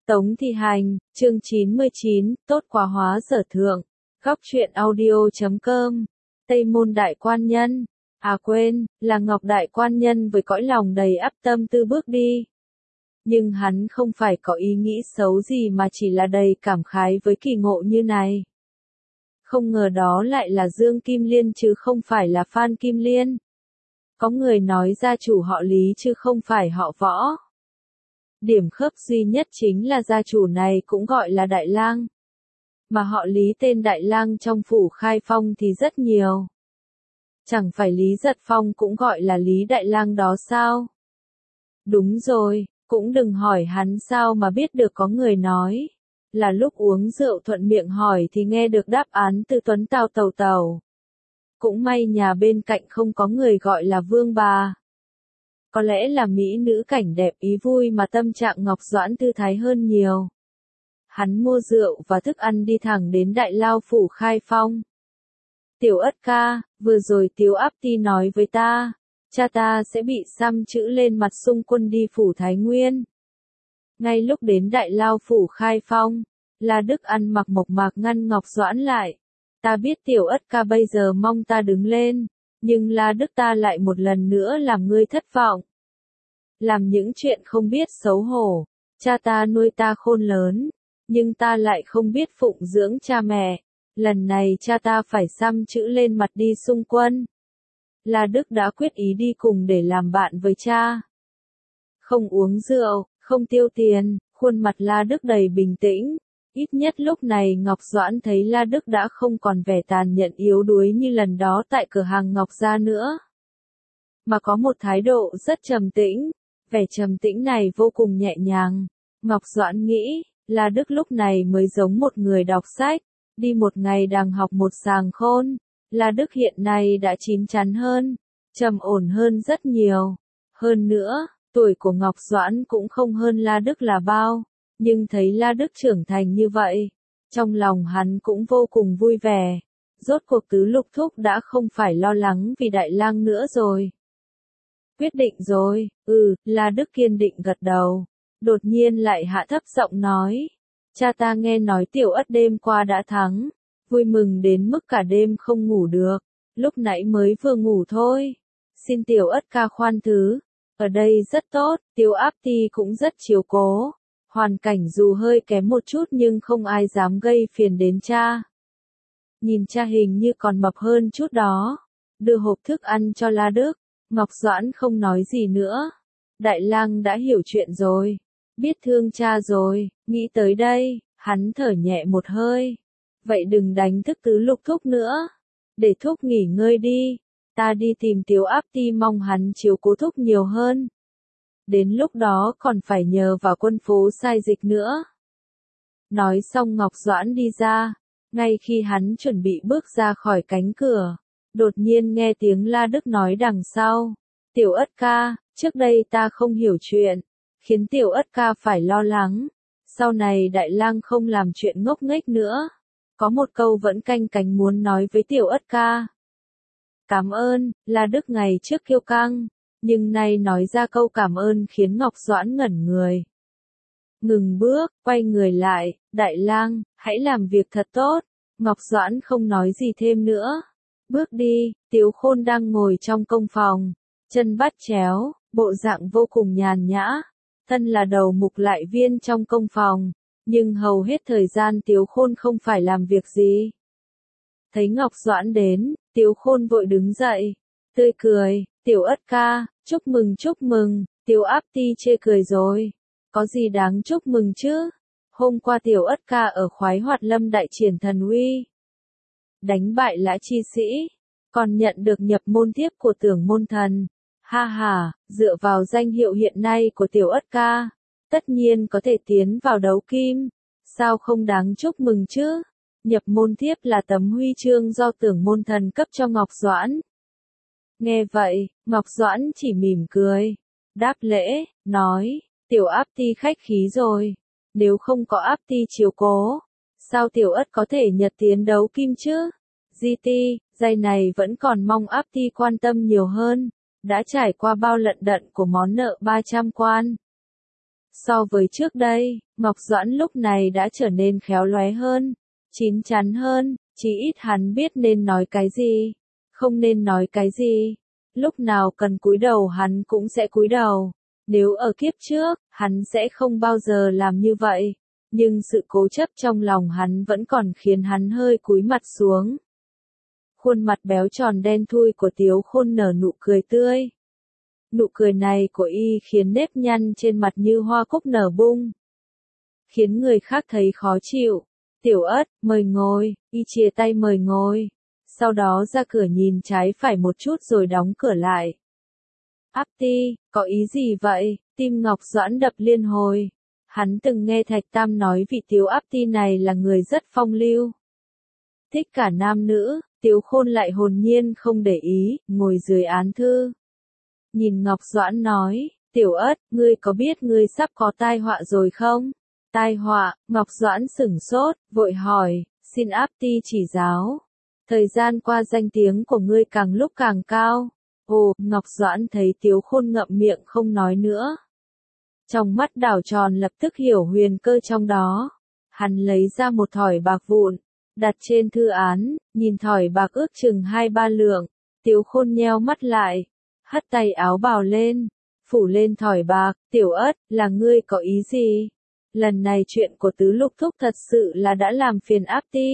Tống Thi Hành, chương 99, tốt quá hóa sở thượng. Góc truyện audio.com. Tây Môn Đại Quan Nhân. À quên, là Ngọc Đại Quan Nhân với cõi lòng đầy ắp tâm tư bước đi. Nhưng hắn không phải có ý nghĩ xấu gì mà chỉ là đầy cảm khái với kỳ ngộ như này. Không ngờ đó lại là Dương Kim Liên chứ không phải là Phan Kim Liên. Có người nói gia chủ họ Lý chứ không phải họ Võ. Điểm khớp duy nhất chính là gia chủ này cũng gọi là Đại Lang. Mà họ Lý tên Đại Lang trong phủ Khai Phong thì rất nhiều. Chẳng phải Lý Giật Phong cũng gọi là Lý Đại Lang đó sao? Đúng rồi, cũng đừng hỏi hắn sao mà biết được có người nói. Là lúc uống rượu thuận miệng hỏi thì nghe được đáp án từ Tuấn Tào Tàu Tàu. Cũng may nhà bên cạnh không có người gọi là Vương Bà. Có lẽ là mỹ nữ cảnh đẹp ý vui mà tâm trạng Ngọc Doãn thư thái hơn nhiều. Hắn mua rượu và thức ăn đi thẳng đến Đại Lao phủ Khai Phong. Tiểu Ất ca, vừa rồi Tiếu Áp Ti nói với ta, cha ta sẽ bị xăm chữ lên mặt xung quân đi phủ Thái Nguyên. Ngay lúc đến Đại Lao phủ Khai Phong, La Đức ăn mặc mộc mạc ngăn Ngọc Doãn lại. Ta biết Tiểu Ất ca bây giờ mong ta đứng lên, nhưng La Đức ta lại một lần nữa làm ngươi thất vọng. Làm những chuyện không biết xấu hổ, cha ta nuôi ta khôn lớn, nhưng ta lại không biết phụng dưỡng cha mẹ. Lần này cha ta phải xăm chữ lên mặt đi xung quân. La Đức đã quyết ý đi cùng để làm bạn với cha. Không uống rượu, không tiêu tiền, khuôn mặt La Đức đầy bình tĩnh. Ít nhất lúc này Ngọc Doãn thấy La Đức đã không còn vẻ tàn nhẫn yếu đuối như lần đó tại cửa hàng Ngọc Gia nữa. Mà có một thái độ rất trầm tĩnh, vẻ trầm tĩnh này vô cùng nhẹ nhàng. Ngọc Doãn nghĩ, La Đức lúc này mới giống một người đọc sách, đi một ngày đàng học một sàng khôn. La Đức hiện nay đã chín chắn hơn, trầm ổn hơn rất nhiều. Hơn nữa, tuổi của Ngọc Doãn cũng không hơn La Đức là bao. Nhưng thấy La Đức trưởng thành như vậy, trong lòng hắn cũng vô cùng vui vẻ. Rốt cuộc Tứ Lục Thúc đã không phải lo lắng vì Đại Lang nữa rồi. Quyết định rồi, La Đức kiên định gật đầu. Đột nhiên lại hạ thấp giọng nói. Cha ta nghe nói Tiểu Ất đêm qua đã thắng. Vui mừng đến mức cả đêm không ngủ được. Lúc nãy mới vừa ngủ thôi. Xin Tiểu Ất ca khoan thứ. Ở đây rất tốt, Tiếu Áp Ti cũng rất chiếu cố. Hoàn cảnh dù hơi kém một chút nhưng không ai dám gây phiền đến cha. Nhìn cha hình như còn mập hơn chút đó. Đưa hộp thức ăn cho La Đức. Ngọc Doãn không nói gì nữa. Đại Lang đã hiểu chuyện rồi. Biết thương cha rồi. Nghĩ tới đây, hắn thở nhẹ một hơi. Vậy đừng đánh thức Tứ Lục Thúc nữa. Để Thúc nghỉ ngơi đi. Ta đi tìm Tiếu Áp Ti mong hắn chiếu cố Thúc nhiều hơn. Đến lúc đó còn phải nhờ vào quân phố sai dịch nữa. Nói xong Ngọc Doãn đi ra. Ngay khi hắn chuẩn bị bước ra khỏi cánh cửa, đột nhiên nghe tiếng La Đức nói đằng sau. Tiểu Ất ca, trước đây ta không hiểu chuyện, khiến Tiểu Ất ca phải lo lắng. Sau này Đại Lang không làm chuyện ngốc nghếch nữa. Có một câu vẫn canh cánh muốn nói với Tiểu Ất ca. Cảm ơn, La Đức ngày trước kiêu căng. Nhưng nay nói ra câu cảm ơn khiến Ngọc Doãn ngẩn người. Ngừng bước, quay người lại, Đại Lang, hãy làm việc thật tốt. Ngọc Doãn không nói gì thêm nữa. Bước đi, Tiếu Khôn đang ngồi trong công phòng, chân bắt chéo, bộ dạng vô cùng nhàn nhã. Thân là đầu mục lại viên trong công phòng, nhưng hầu hết thời gian Tiếu Khôn không phải làm việc gì. Thấy Ngọc Doãn đến, Tiếu Khôn vội đứng dậy, tươi cười. Tiểu Ất ca, chúc mừng, Tiếu Áp Ti chê cười rồi. Có gì đáng chúc mừng chứ? Hôm qua Tiểu Ất ca ở Khoái Hoạt Lâm đại triển thần uy. Đánh bại Lã Chi Sĩ, còn nhận được nhập môn thiếp của Tưởng Môn Thần. Ha ha, dựa vào danh hiệu hiện nay của Tiểu Ất ca, tất nhiên có thể tiến vào đấu kim. Sao không đáng chúc mừng chứ? Nhập môn thiếp là tấm huy chương do Tưởng Môn Thần cấp cho Ngọc Doãn. Nghe vậy, Ngọc Doãn chỉ mỉm cười, đáp lễ, nói, Tiểu Áp Ti khách khí rồi, nếu không có Áp Ti chiếu cố, sao Tiểu Ất có thể nhập tiến đấu kim chứ? Di Ti, giây này vẫn còn mong Áp Ti quan tâm nhiều hơn, đã trải qua bao lận đận của món nợ 300 quan. So với trước đây, Ngọc Doãn lúc này đã trở nên khéo léo hơn, chín chắn hơn, chí ít hắn biết nên nói cái gì, không nên nói cái gì. Lúc nào cần cúi đầu hắn cũng sẽ cúi đầu. Nếu ở kiếp trước, hắn sẽ không bao giờ làm như vậy. Nhưng sự cố chấp trong lòng hắn vẫn còn khiến hắn hơi cúi mặt xuống. Khuôn mặt béo tròn đen thui của Tiếu Khôn nở nụ cười tươi. Nụ cười này của y khiến nếp nhăn trên mặt như hoa cúc nở bung, khiến người khác thấy khó chịu. Tiểu Ất, mời ngồi, y chìa tay mời ngồi. Sau đó ra cửa nhìn trái phải một chút rồi đóng cửa lại. Áp Ti, có ý gì vậy? Tim Ngọc Doãn đập liên hồi. Hắn từng nghe Thạch Tam nói vị Tiếu Áp Ti này là người rất phong lưu, thích cả nam nữ. Tiếu Khôn lại hồn nhiên không để ý, ngồi dưới án thư. Nhìn Ngọc Doãn nói, Tiểu Ất, ngươi có biết ngươi sắp có tai họa rồi không? Tai họa, Ngọc Doãn sửng sốt, vội hỏi, xin Áp Ti chỉ giáo. Thời gian qua danh tiếng của ngươi càng lúc càng cao. Ồ, Ngọc Doãn thấy Tiếu Khôn ngậm miệng không nói nữa. Trong mắt đảo tròn lập tức hiểu huyền cơ trong đó. Hắn lấy ra một thỏi bạc vụn, đặt trên thư án, nhìn thỏi bạc ước chừng 2-3 lượng. Tiếu Khôn nheo mắt lại, hất tay áo bào lên, phủ lên thỏi bạc. Tiểu Ất, là ngươi có ý gì? Lần này chuyện của Tứ Lục Thúc thật sự là đã làm phiền Áp Ti.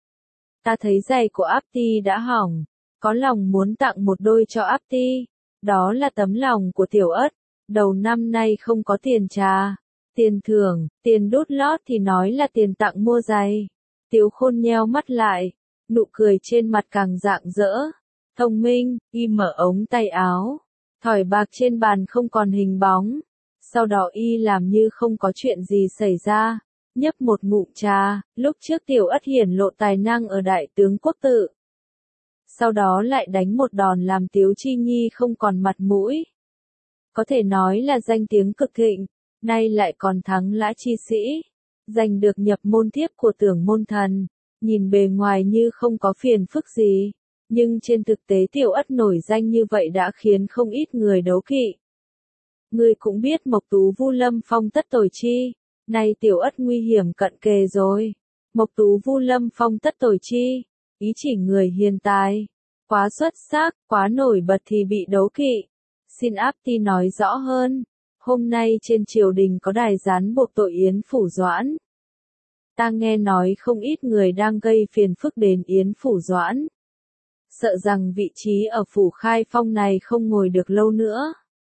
Ta thấy giày của Áp Ti đã hỏng, có lòng muốn tặng một đôi cho Áp Ti. Đó là tấm lòng của Tiểu Ất. Đầu năm nay không có tiền trà, tiền thưởng, tiền đút lót thì nói là tiền tặng mua giày. Tiếu Khôn nheo mắt lại, nụ cười trên mặt càng rạng rỡ. Thông minh, y mở ống tay áo, thỏi bạc trên bàn không còn hình bóng. Sau đó y làm như không có chuyện gì xảy ra, nhấp một ngụm trà. Lúc trước Tiểu Ất hiển lộ tài năng ở Đại Tướng Quốc Tự, sau đó lại đánh một đòn làm Tiếu Chi Nhi không còn mặt mũi. Có thể nói là danh tiếng cực thịnh, nay lại còn thắng Lã Chi Sĩ, giành được nhập môn thiếp của Tưởng Môn Thần. Nhìn bề ngoài như không có phiền phức gì, nhưng trên thực tế Tiểu Ất nổi danh như vậy đã khiến không ít người đố kỵ. Ngươi cũng biết Mộc Tú Vu Lâm Phong tất tồi chi, nay Tiểu Ất nguy hiểm cận kề rồi. Mộc Tú Vu Lâm Phong tất tồi chi, ý chỉ người hiền tài, quá xuất sắc, quá nổi bật thì bị đố kỵ. Xin Áp Ti nói rõ hơn. Hôm nay trên triều đình có đài gián buộc tội Yến Phủ Doãn. Ta nghe nói không ít người đang gây phiền phức đến Yến Phủ Doãn, sợ rằng vị trí ở Phủ Khai Phong này không ngồi được lâu nữa.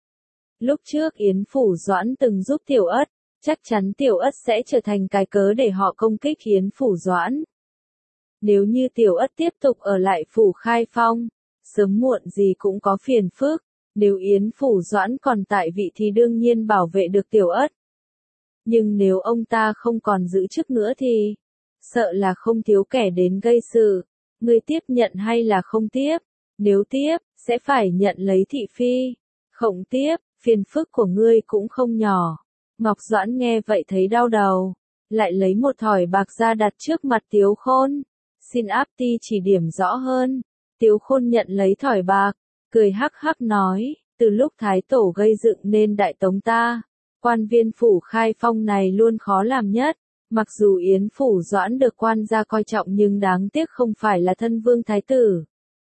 Lúc trước Yến Phủ Doãn từng giúp Tiểu Ất, chắc chắn Tiểu Ất sẽ trở thành cái cớ để họ công kích Yến Phủ Doãn. Nếu như Tiểu Ất tiếp tục ở lại Phủ Khai Phong, sớm muộn gì cũng có phiền phức. Nếu Yến Phủ Doãn còn tại vị thì đương nhiên bảo vệ được Tiểu Ất. Nhưng nếu ông ta không còn giữ chức nữa thì, sợ là không thiếu kẻ đến gây sự. Ngươi tiếp nhận hay là không tiếp? Nếu tiếp, sẽ phải nhận lấy thị phi. Không tiếp, phiền phức của ngươi cũng không nhỏ. Ngọc Doãn nghe vậy thấy đau đầu, lại lấy một thỏi bạc ra đặt trước mặt Tiếu Khôn. Xin Áp Ti chỉ điểm rõ hơn. Tiếu Khôn nhận lấy thỏi bạc, cười hắc hắc nói, từ lúc Thái Tổ gây dựng nên Đại Tống ta, quan viên Phủ Khai Phong này luôn khó làm nhất. Mặc dù Yến Phủ Doãn được quan gia coi trọng nhưng đáng tiếc không phải là thân vương thái tử.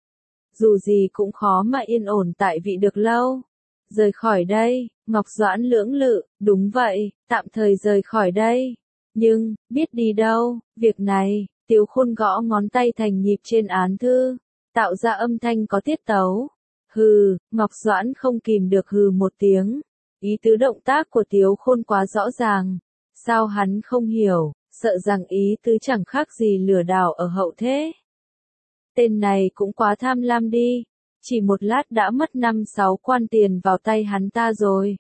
Dù gì cũng khó mà yên ổn tại vị được lâu. Rời khỏi đây, Ngọc Doãn lưỡng lự, đúng vậy, tạm thời rời khỏi đây. Nhưng, biết đi đâu, việc này, Tiếu Khôn gõ ngón tay thành nhịp trên án thư, tạo ra âm thanh có tiết tấu. Hừ, Ngọc Doãn không kìm được hừ một tiếng. Ý tứ động tác của Tiếu Khôn quá rõ ràng. Sao hắn không hiểu, sợ rằng ý tứ chẳng khác gì lừa đảo ở hậu thế. Tên này cũng quá tham lam đi. Chỉ một lát đã mất 5-6 quan tiền vào tay hắn ta rồi.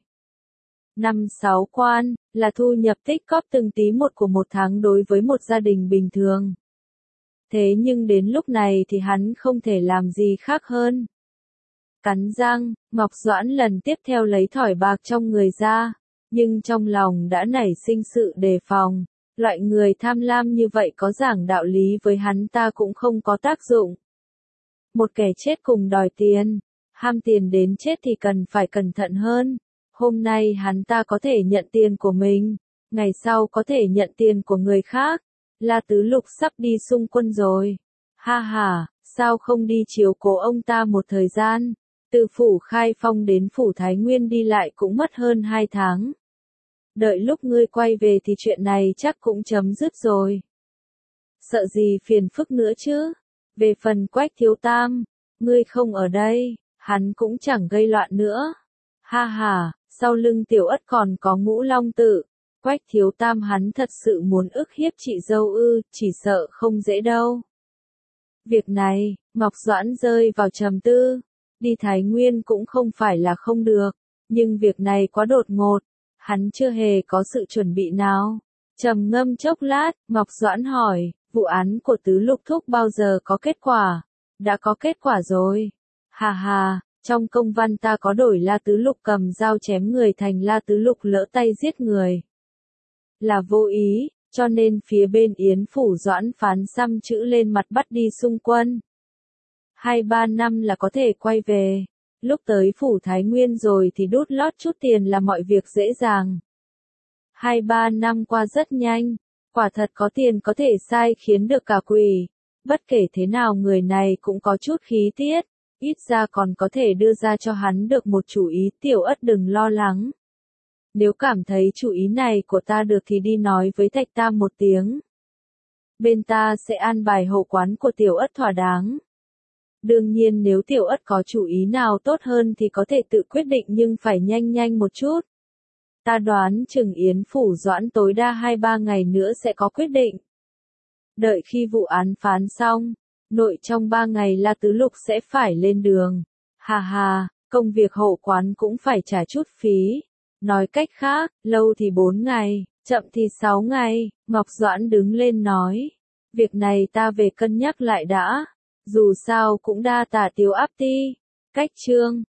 5-6 quan, là thu nhập tích cóp từng tí một của một tháng đối với một gia đình bình thường. Thế nhưng đến lúc này thì hắn không thể làm gì khác hơn. Cắn răng, Ngọc Doãn lần tiếp theo lấy thỏi bạc trong người ra, nhưng trong lòng đã nảy sinh sự đề phòng. Loại người tham lam như vậy có giảng đạo lý với hắn ta cũng không có tác dụng. Một kẻ chết cùng đòi tiền, ham tiền đến chết thì cần phải cẩn thận hơn. Hôm nay hắn ta có thể nhận tiền của mình, ngày sau có thể nhận tiền của người khác. La Tứ Lục sắp đi xung quân rồi. Ha ha, sao không đi chiếu cố ông ta một thời gian? Từ phủ Khai Phong đến phủ Thái Nguyên đi lại cũng mất hơn 2 tháng. Đợi lúc ngươi quay về thì chuyện này chắc cũng chấm dứt rồi. Sợ gì phiền phức nữa chứ? Về phần Quách Thiếu Tam, ngươi không ở đây, hắn cũng chẳng gây loạn nữa. Ha ha, sau lưng Tiểu Ất còn có Ngũ Long Tự. Quách Thiếu Tam hắn thật sự muốn ức hiếp chị dâu ư, chỉ sợ không dễ đâu. Việc này, Ngọc Doãn rơi vào trầm tư. Đi Thái Nguyên cũng không phải là không được, nhưng việc này quá đột ngột, hắn chưa hề có sự chuẩn bị nào. Trầm ngâm chốc lát, Ngọc Doãn hỏi, vụ án của Tứ Lục Thúc bao giờ có kết quả? Đã có kết quả rồi. Hà hà, trong công văn ta có đổi La Tứ Lục cầm dao chém người thành La Tứ Lục lỡ tay giết người. Là vô ý, cho nên phía bên Yến Phủ Doãn phán xăm chữ lên mặt bắt đi xung quân. 2-3 năm là có thể quay về. Lúc tới Phủ Thái Nguyên rồi thì đút lót chút tiền là mọi việc dễ dàng. 2-3 năm qua rất nhanh, quả thật có tiền có thể sai khiến được cả quỷ. Bất kể thế nào người này cũng có chút khí tiết, ít ra còn có thể đưa ra cho hắn được một chủ ý. Tiểu Ất đừng lo lắng. Nếu cảm thấy chủ ý này của ta được thì đi nói với Thạch Tam một tiếng. Bên ta sẽ an bài hậu quán của Tiểu Ất thỏa đáng. Đương nhiên nếu Tiểu Ất có chủ ý nào tốt hơn thì có thể tự quyết định nhưng phải nhanh nhanh một chút. Ta đoán chừng Yến Phủ Doãn tối đa 2-3 ngày nữa sẽ có quyết định. Đợi khi vụ án phán xong, nội trong 3 ngày La Tứ Lục sẽ phải lên đường. Hà hà, công việc hậu quán cũng phải trả chút phí. Nói cách khác, lâu thì 4 ngày, chậm thì 6 ngày, Ngọc Doãn đứng lên nói. Việc này ta về cân nhắc lại đã. Dù sao cũng đa tạ Tiếu Áp Ti. Cách chương